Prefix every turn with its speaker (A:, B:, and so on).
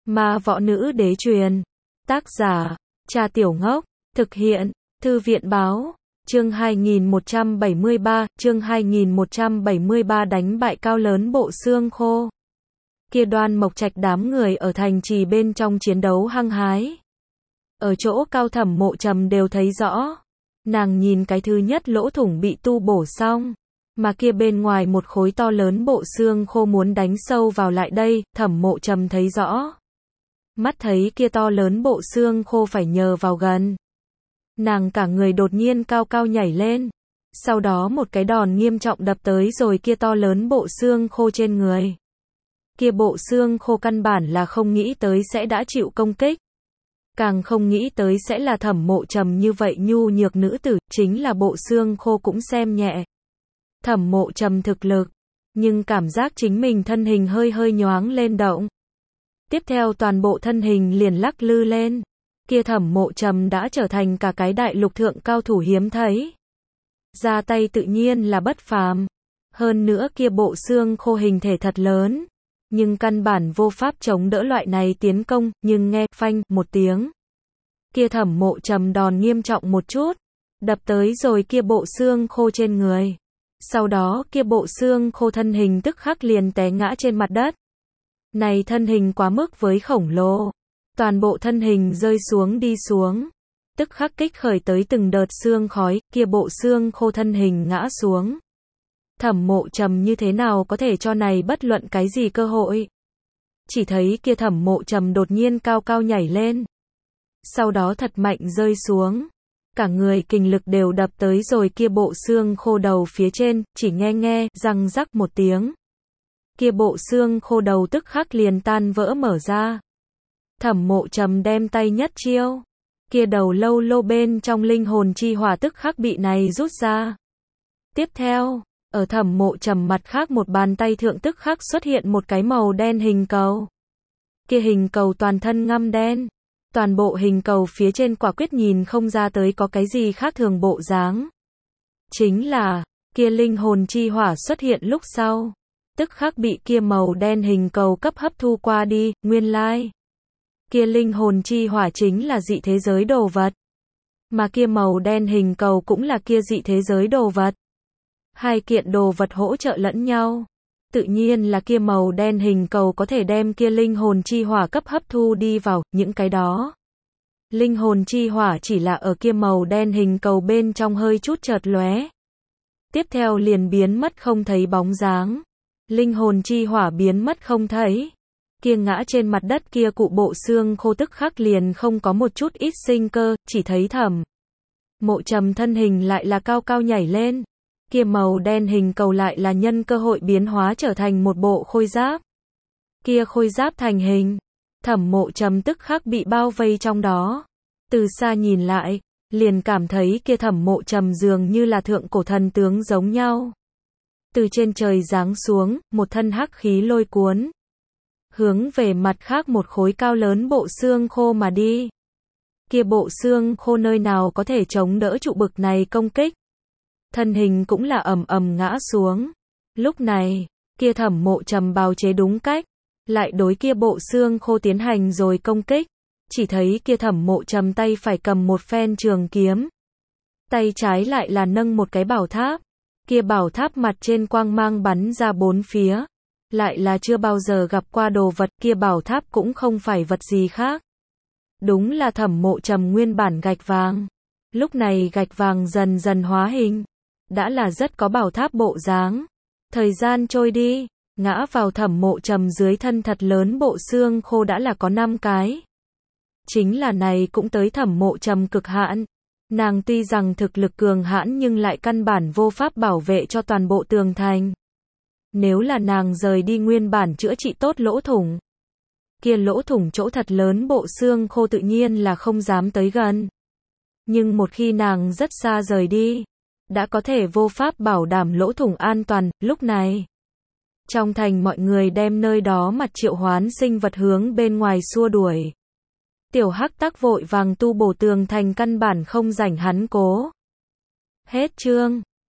A: Ma võ nữ đế truyền. Tác giả, Trà Tiểu Ngốc. Thực hiện, Thư viện báo. Chương 2173, chương 2173 đánh bại cao lớn bộ xương khô. Kia Đoan Mộc Trạch đám người ở thành trì bên trong chiến đấu hăng hái. Ở chỗ Cao Thẩm Mộ Trầm đều thấy rõ. Nàng nhìn cái thứ nhất lỗ thủng bị tu bổ xong. Mà kia bên ngoài một khối to lớn bộ xương khô muốn đánh sâu vào lại đây, Thẩm Mộ Trầm thấy rõ. Mắt thấy kia to lớn bộ xương khô phải nhờ vào gần. Nàng cả người đột nhiên cao cao nhảy lên. Sau đó một cái đòn nghiêm trọng đập tới rồi kia to lớn bộ xương khô trên người. Kia bộ xương khô căn bản là không nghĩ tới sẽ đã chịu công kích. Càng không nghĩ tới sẽ là Thẩm Mộ Trầm như vậy nhu nhược nữ tử, chính là bộ xương khô cũng xem nhẹ. Thẩm Mộ Trầm thực lực, nhưng cảm giác chính mình thân hình hơi hơi nhoáng lên động. Tiếp theo toàn bộ thân hình liền lắc lư lên. Kia Thẩm Mộ Trầm đã trở thành cả cái đại lục thượng cao thủ hiếm thấy. Ra tay tự nhiên là bất phàm. Hơn nữa kia bộ xương khô hình thể thật lớn. Nhưng căn bản vô pháp chống đỡ loại này tiến công, nhưng nghe phanh một tiếng. Kia Thẩm Mộ Trầm đòn nghiêm trọng một chút. Đập tới rồi kia bộ xương khô trên người. Sau đó kia bộ xương khô thân hình tức khắc liền té ngã trên mặt đất. Này thân hình quá mức với khổng lồ. Toàn bộ thân hình rơi xuống đi xuống. Tức khắc kích khởi tới từng đợt xương khói, kia bộ xương khô thân hình ngã xuống. Thẩm Mộ Trầm như thế nào có thể cho này bất luận cái gì cơ hội. Chỉ thấy kia Thẩm Mộ Trầm đột nhiên cao cao nhảy lên. Sau đó thật mạnh rơi xuống. Cả người kình lực đều đập tới rồi kia bộ xương khô đầu phía trên, chỉ nghe răng rắc một tiếng. Kia bộ xương khô đầu tức khắc liền tan vỡ mở ra. Thẩm Mộ Trầm đem tay nhất chiêu. Kia đầu lâu lô bên trong linh hồn chi hỏa tức khắc bị này rút ra. Tiếp theo, ở Thẩm Mộ Trầm mặt khác một bàn tay thượng tức khắc xuất hiện một cái màu đen hình cầu. Kia hình cầu toàn thân ngăm đen. Toàn bộ hình cầu phía trên quả quyết nhìn không ra tới có cái gì khác thường bộ dáng. Chính là, kia linh hồn chi hỏa xuất hiện lúc sau. Tức khắc bị kia màu đen hình cầu cấp hấp thu qua đi, nguyên lai. Kia linh hồn chi hỏa chính là dị thế giới đồ vật. Mà kia màu đen hình cầu cũng là kia dị thế giới đồ vật. Hai kiện đồ vật hỗ trợ lẫn nhau. Tự nhiên là kia màu đen hình cầu có thể đem kia linh hồn chi hỏa cấp hấp thu đi vào, những cái đó. Linh hồn chi hỏa chỉ là ở kia màu đen hình cầu bên trong hơi chút chợt lóe. Tiếp theo liền biến mất không thấy bóng dáng. Linh hồn chi hỏa biến mất không thấy. Kia ngã trên mặt đất kia cụ bộ xương khô tức khắc liền không có một chút ít sinh cơ, chỉ thấy Thẩm Mộ Trầm thân hình lại là cao cao nhảy lên. Kia màu đen hình cầu lại là nhân cơ hội biến hóa trở thành một bộ khôi giáp. Kia khôi giáp thành hình. Thẩm Mộ Trầm tức khắc bị bao vây trong đó. Từ xa nhìn lại, liền cảm thấy kia Thẩm Mộ Trầm dường như là thượng cổ thần tướng giống nhau. Từ trên trời giáng xuống, một thân hắc khí lôi cuốn. Hướng về mặt khác một khối cao lớn bộ xương khô mà đi. Kia bộ xương khô nơi nào có thể chống đỡ trụ bực này công kích. Thân hình cũng là ầm ầm ngã xuống. Lúc này, kia Thẩm Mộ Trầm bào chế đúng cách. Lại đối kia bộ xương khô tiến hành rồi công kích. Chỉ thấy kia Thẩm Mộ Trầm tay phải cầm một phen trường kiếm. Tay trái lại là nâng một cái bảo tháp. Kia bảo tháp mặt trên quang mang bắn ra bốn phía. Lại là chưa bao giờ gặp qua đồ vật, kia bảo tháp cũng không phải vật gì khác. Đúng là Thẩm Mộ Trầm nguyên bản gạch vàng. Lúc này gạch vàng dần dần hóa hình. Đã là rất có bảo tháp bộ dáng. Thời gian trôi đi, ngã vào Thẩm Mộ Trầm dưới thân thật lớn bộ xương khô đã là có 5 cái. Chính là này cũng tới Thẩm Mộ Trầm cực hạn. Nàng tuy rằng thực lực cường hãn nhưng lại căn bản vô pháp bảo vệ cho toàn bộ tường thành. Nếu là nàng rời đi nguyên bản chữa trị tốt lỗ thủng. Kia lỗ thủng chỗ thật lớn bộ xương khô tự nhiên là không dám tới gần. Nhưng một khi nàng rất xa rời đi, đã có thể vô pháp bảo đảm lỗ thủng an toàn, lúc này. Trong thành mọi người đem nơi đó mặt triệu hoán sinh vật hướng bên ngoài xua đuổi. Tiểu Hắc Tắc vội vàng tu bổ tường thành căn bản không rảnh hắn cố. Hết chương.